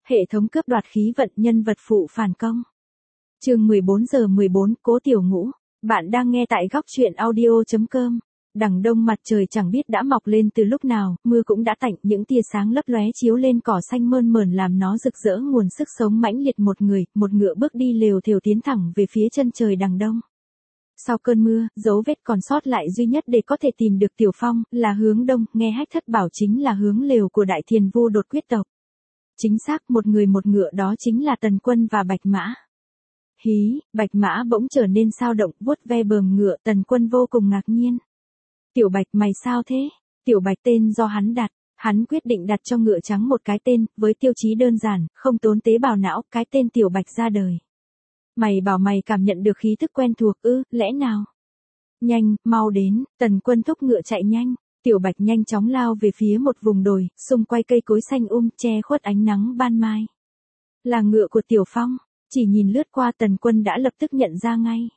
Hệ thống cướp đoạt khí vận, nhân vật phụ phản công. Chương 14:14, Cố Tiểu Ngũ. Bạn đang nghe tại góc truyện audio.com. Đằng đông mặt trời chẳng biết đã mọc lên từ lúc nào, mưa cũng đã tạnh, những tia sáng lấp lóe chiếu lên cỏ xanh mơn mởn làm nó rực rỡ nguồn sức sống mãnh liệt. Một người, một ngựa bước đi lều thều tiến thẳng về phía chân trời đằng đông. Sau cơn mưa, dấu vết còn sót lại duy nhất để có thể tìm được Tiểu Phong là hướng đông, nghe Hách Thất bảo chính là hướng lều của Đại Thiền Vu Đột Quyết tộc. Chính xác, một người một ngựa, đó chính là Tần Quân và Bạch Mã. Hí, Bạch Mã bỗng trở nên sao động, vuốt ve bờm ngựa. Tần Quân vô cùng ngạc nhiên. Tiểu Bạch, mày sao thế? Tiểu Bạch tên do hắn đặt. Hắn quyết định đặt cho ngựa trắng một cái tên, với tiêu chí đơn giản, không tốn tế bào não, cái tên Tiểu Bạch ra đời. Mày bảo mày cảm nhận được khí thức quen thuộc ư, lẽ nào? Nhanh, mau đến. Tần Quân thúc ngựa chạy nhanh. Tiểu Bạch nhanh chóng lao về phía một vùng đồi, xung quanh cây cối xanh che khuất ánh nắng ban mai. Là ngựa của Tiểu Phong, chỉ nhìn lướt qua Tần Quân đã lập tức nhận ra ngay.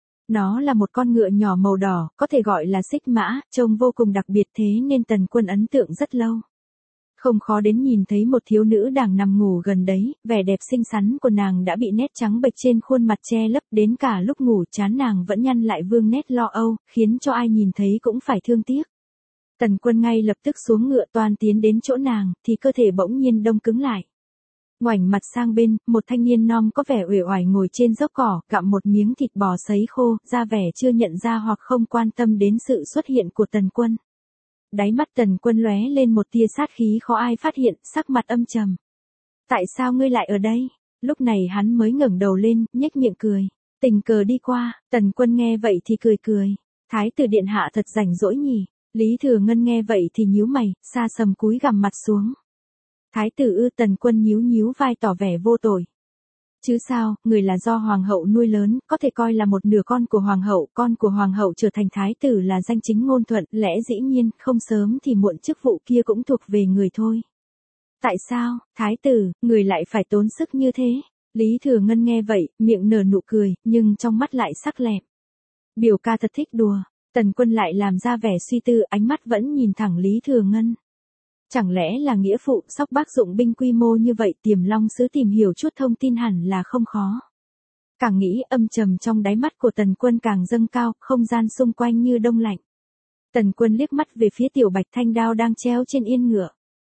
Nó là một con ngựa nhỏ màu đỏ, có thể gọi là xích mã, trông vô cùng đặc biệt, thế nên Tần Quân ấn tượng rất lâu. Không khó đến nhìn thấy một thiếu nữ đang nằm ngủ gần đấy, vẻ đẹp xinh xắn của nàng đã bị nét trắng bệch trên khuôn mặt che lấp, đến cả lúc ngủ trán nàng vẫn nhăn lại vương nét lo âu, khiến cho ai nhìn thấy cũng phải thương tiếc. Tần Quân ngay lập tức xuống ngựa toan tiến đến chỗ nàng, thì cơ thể bỗng nhiên đông cứng lại. Ngoảnh mặt sang bên, một thanh niên non có vẻ uể oải ngồi trên dốc cỏ, gặm một miếng thịt bò sấy khô, ra vẻ chưa nhận ra hoặc không quan tâm đến sự xuất hiện của Tần Quân. Đáy mắt Tần Quân lóe lên một tia sát khí khó ai phát hiện, sắc mặt âm trầm. Tại sao ngươi lại ở đây? Lúc này hắn mới ngẩng đầu lên, nhếch miệng cười. Tình cờ đi qua. Tần Quân nghe vậy thì cười cười. Thái tử điện hạ thật rảnh rỗi nhỉ? Lý Thừa Ngân nghe vậy thì nhíu mày, xa sầm cúi gằm mặt xuống. Thái tử ư? Tần Quân nhíu vai tỏ vẻ vô tội. Chứ sao, người là do hoàng hậu nuôi lớn, có thể coi là một nửa con của hoàng hậu trở thành thái tử là danh chính ngôn thuận, lẽ dĩ nhiên, không sớm thì muộn chức vụ kia cũng thuộc về người thôi. Tại sao, thái tử, người lại phải tốn sức như thế? Lý Thừa Ngân nghe vậy, miệng nở nụ cười, nhưng trong mắt lại sắc lẹm. Biểu ca thật thích đùa. Tần Quân lại làm ra vẻ suy tư, ánh mắt vẫn nhìn thẳng Lý Thừa Ngân. Chẳng lẽ là nghĩa phụ Sóc Bắc dụng binh quy mô như vậy, Tiềm Long Sứ tìm hiểu chút thông tin hẳn là không khó. Càng nghĩ, âm trầm trong đáy mắt của Tần Quân càng dâng cao, không gian xung quanh như đông lạnh. Tần Quân liếc mắt về phía Tiểu Bạch, thanh đao đang treo trên yên ngựa.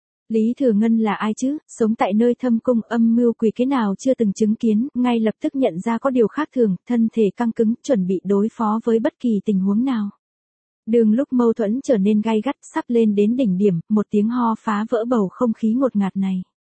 Lý Thừa Ngân là ai chứ, sống tại nơi thâm cung, âm mưu quỷ kế nào chưa từng chứng kiến, ngay lập tức nhận ra có điều khác thường, thân thể căng cứng, chuẩn bị đối phó với bất kỳ tình huống nào. Đường lúc mâu thuẫn trở nên gay gắt, sắp lên đến đỉnh điểm, một tiếng ho phá vỡ bầu không khí ngột ngạt này.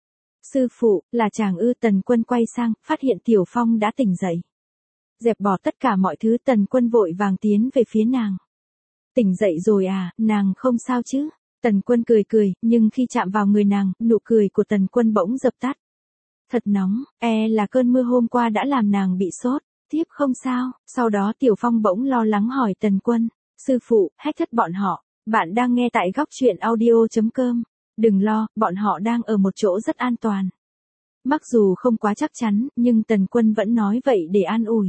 Sư phụ, là chàng ư? Tần Quân quay sang, phát hiện Tiểu Phong đã tỉnh dậy. Dẹp bỏ tất cả mọi thứ, Tần Quân vội vàng tiến về phía nàng. Tỉnh dậy rồi à, nàng không sao chứ? Tần Quân cười, nhưng khi chạm vào người nàng, nụ cười của Tần Quân bỗng dập tắt. Thật nóng, là cơn mưa hôm qua đã làm nàng bị sốt, tiếp không sao. Sau đó Tiểu Phong bỗng lo lắng hỏi Tần Quân. Sư phụ, Hách Thất bọn họ, bạn đang nghe tại góc truyện audio.com. Đừng lo, bọn họ đang ở một chỗ rất an toàn. Mặc dù không quá chắc chắn, nhưng Tần Quân vẫn nói vậy để an ủi.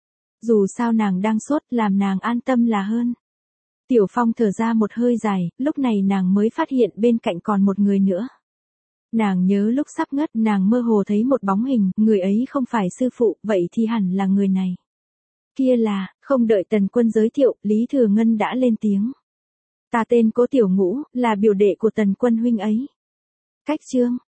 Dù sao nàng đang sốt, làm nàng an tâm là hơn. Tiểu Phong thở ra một hơi dài, lúc này nàng mới phát hiện bên cạnh còn một người nữa. Nàng nhớ lúc sắp ngất, nàng mơ hồ thấy một bóng hình, người ấy không phải sư phụ, vậy thì hẳn là người này. Kia là, không đợi Tần Quân giới thiệu, Lý Thừa Ngân đã lên tiếng. Ta tên Cố Tiểu Ngũ, là biểu đệ của Tần Quân huynh ấy. Cách chương,